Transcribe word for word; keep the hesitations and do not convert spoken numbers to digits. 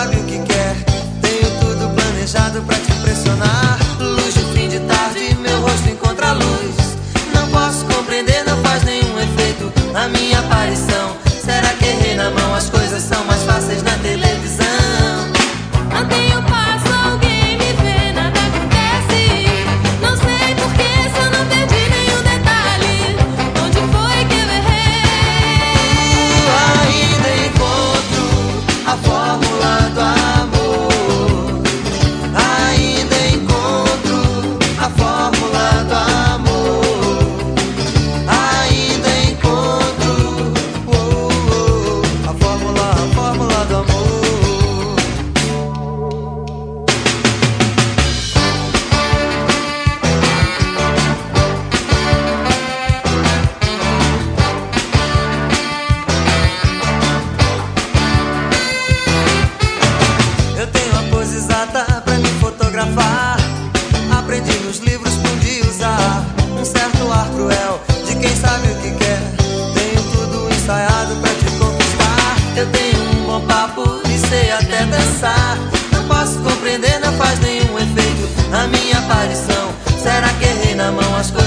sabe o que quer. Tenho tudo planejado pra te impressionar. Luz de fim de tarde, meu rosto encontra a luz. Não posso compreender, não faz nenhum efeito a minha aparição. Será que errei na mão? As coisas são mais fáceis na televisão. Mantenho o passo, alguém me vê, nada acontece. Não sei porquê, se eu não perdi nenhum detalhe. Onde foi que eu errei? Ainda encontro a fórmula do amor. Ainda encontro a fórmula do amor. Ainda encontro oh, oh, a fórmula, a fórmula do amor. Eu tenho a pose exata pra me fotografar. Aprendi nos livros, pude usar um certo ar cruel de quem sabe o que quer. Tenho tudo ensaiado pra te conquistar. Eu tenho um bom papo e sei até dançar. Não posso compreender, não faz nenhum efeito a minha aparição. Será que errei na mão? As coisas